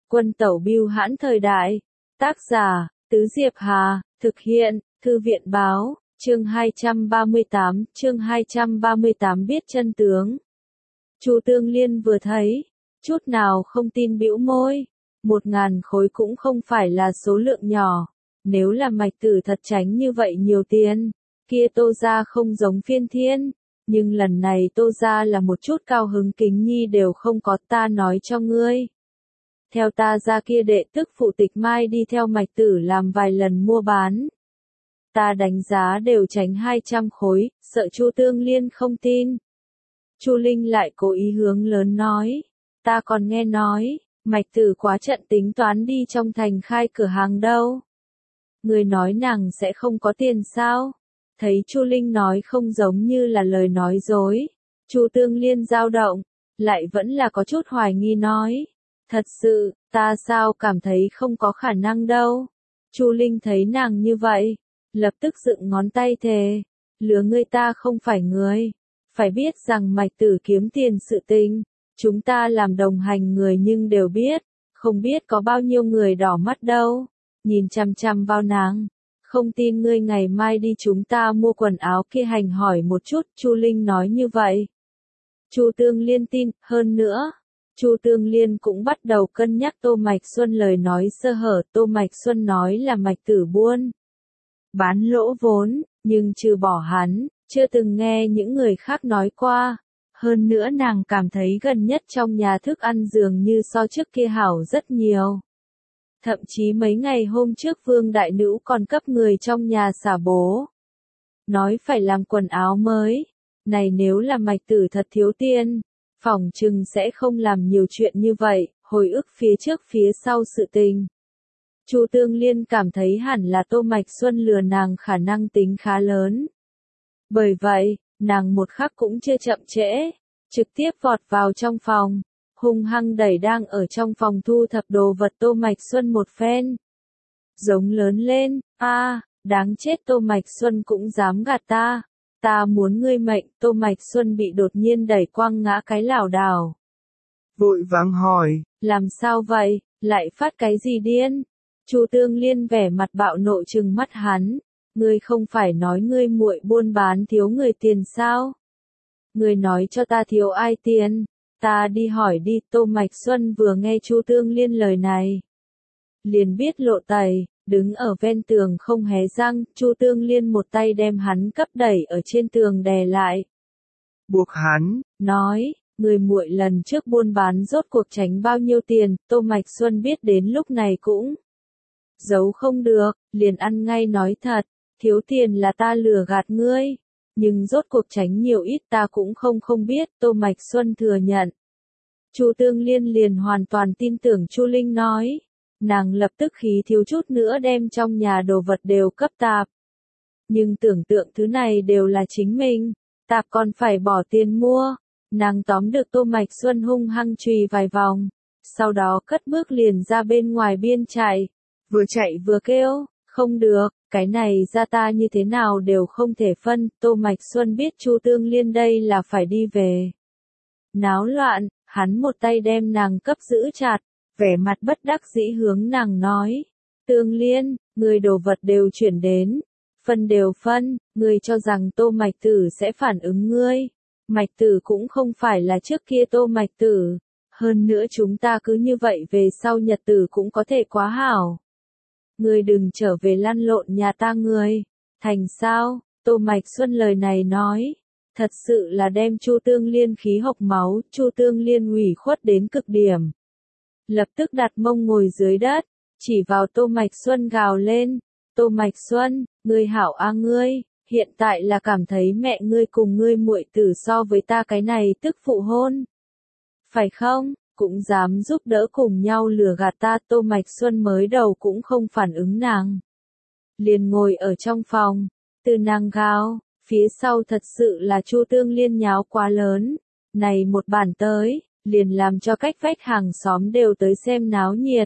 Quân tẩu bưu hãn thời đại. Tác giả, Tứ Diệp Hà, thực hiện, Thư viện báo, chương 238 biết chân tướng. Chu Tương Liên vừa thấy, chút nào không tin bĩu môi, 1.000 khối cũng không phải là số lượng nhỏ, nếu là Mạch Tử thật tránh như vậy nhiều tiền, kia Tô gia không giống Phiên Thiên, nhưng lần này Tô gia là một chút cao hứng kính nhi đều không có, ta nói cho ngươi. Theo ta ra kia đệ tức phụ Tịch Mai đi theo Mạch Tử làm vài lần mua bán. Ta đánh giá đều tránh 200 khối, sợ Chu Tương Liên không tin. Chu Linh lại cố ý hướng lớn nói, ta còn nghe nói, Mạch Tử quá trận tính toán đi trong thành khai cửa hàng đâu. Người nói nàng sẽ không có tiền sao? Thấy Chu Linh nói không giống như là lời nói dối, Chu Tương Liên dao động, lại vẫn là có chút hoài nghi nói, thật sự, ta sao cảm thấy không có khả năng đâu. Chu Linh thấy nàng như vậy, lập tức dựng ngón tay thề, lừa ngươi ta không phải người, phải biết rằng Mạch Tử kiếm tiền sự tình, chúng ta làm đồng hành người nhưng đều biết, không biết có bao nhiêu người đỏ mắt đâu, nhìn chằm chằm vào nàng. Không tin ngươi ngày mai đi chúng ta mua quần áo kia hành hỏi một chút, Chu Linh nói như vậy. Chu Tương Liên tin, hơn nữa, Chu Tương Liên cũng bắt đầu cân nhắc Tô Mạch Xuân lời nói sơ hở. Tô Mạch Xuân nói là Mạch Tử buôn bán lỗ vốn, nhưng trừ bỏ hắn, chưa từng nghe những người khác nói qua. Hơn nữa nàng cảm thấy gần nhất trong nhà thức ăn dường như so trước kia hảo rất nhiều. Thậm chí mấy ngày hôm trước Vương Đại Nữ còn cấp người trong nhà xả bố. Nói phải làm quần áo mới. Này nếu là Mạch Tử thật thiếu tiền, phỏng chừng sẽ không làm nhiều chuyện như vậy, hồi ức phía trước phía sau sự tình. Chu Tương Liên cảm thấy hẳn là Tô Mạch Xuân lừa nàng khả năng tính khá lớn. Bởi vậy, nàng một khắc cũng chưa chậm trễ, trực tiếp vọt vào trong phòng. Hung hăng đẩy đang ở trong phòng thu thập đồ vật Tô Mạch Xuân một phen. Giống lớn lên, đáng chết Tô Mạch Xuân cũng dám gạt ta. Ta muốn ngươi mệnh, Tô Mạch Xuân bị đột nhiên đẩy quăng ngã cái lảo đảo. Vội vàng hỏi, làm sao vậy, lại phát cái gì điên? Chu Tương Liên vẻ mặt bạo nộ trừng mắt hắn, ngươi không phải nói ngươi muội buôn bán thiếu người tiền sao? Ngươi nói cho ta thiếu ai tiền? Ta đi hỏi đi. Tô Mạch Xuân vừa nghe Chu Tương Liên lời này, liền biết lộ tẩy, đứng ở ven tường không hé răng. Chu Tương Liên một tay đem hắn cấp đẩy ở trên tường đè lại. Buộc hắn, nói, người muội lần trước buôn bán rốt cuộc tránh bao nhiêu tiền. Tô Mạch Xuân biết đến lúc này cũng giấu không được, liền ăn ngay nói thật, thiếu tiền là ta lừa gạt ngươi. Nhưng rốt cuộc tránh nhiều ít ta cũng không biết. Tô Mạch Xuân thừa nhận. Chu Tương Liên liền hoàn toàn tin tưởng Chu Linh nói. Nàng lập tức khí thiếu chút nữa đem trong nhà đồ vật đều cấp tạp. Nhưng tưởng tượng thứ này đều là chính mình, tạp còn phải bỏ tiền mua. Nàng tóm được Tô Mạch Xuân hung hăng chùy vài vòng, sau đó cất bước liền ra bên ngoài biên chạy. Vừa chạy vừa kêu, không được, cái này ra ta như thế nào đều không thể phân. Tô Mạch Xuân biết Chu Tương Liên đây là phải đi về náo loạn, hắn một tay đem nàng cấp giữ chặt, vẻ mặt bất đắc dĩ hướng nàng nói, Tương Liên, người đồ vật đều chuyển đến, phân đều phân, người cho rằng Tô Mạch Tử sẽ phản ứng ngươi. Mạch Tử cũng không phải là trước kia Tô Mạch Tử, hơn nữa chúng ta cứ như vậy về sau nhật tử cũng có thể quá hảo. Ngươi đừng trở về lăn lộn nhà ta ngươi, thành sao? Tô Mạch Xuân lời này nói, thật sự là đem Chu Tương Liên khí hộc máu. Chu Tương Liên ủy khuất đến cực điểm, lập tức đặt mông ngồi dưới đất, chỉ vào Tô Mạch Xuân gào lên, Tô Mạch Xuân, ngươi hảo ngươi, hiện tại là cảm thấy mẹ ngươi cùng ngươi muội tử so với ta cái này tức phụ hôn, phải không? Cũng dám giúp đỡ cùng nhau lừa gạt ta. Tô Mạch Xuân mới đầu cũng không phản ứng nàng, liền ngồi ở trong phòng, từ nàng gào, phía sau thật sự là Chu Tương Liên nháo quá lớn, này một bản tới, liền làm cho cách vách hàng xóm đều tới xem náo nhiệt.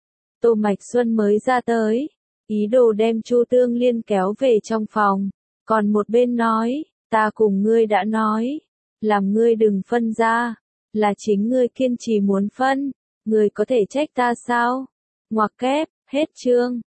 Tô Mạch Xuân mới ra tới, ý đồ đem Chu Tương Liên kéo về trong phòng, còn một bên nói, ta cùng ngươi đã nói, làm ngươi đừng phân ra, là chính ngươi kiên trì muốn phân, Người có thể trách ta sao? Ngoặc kép, hết chương.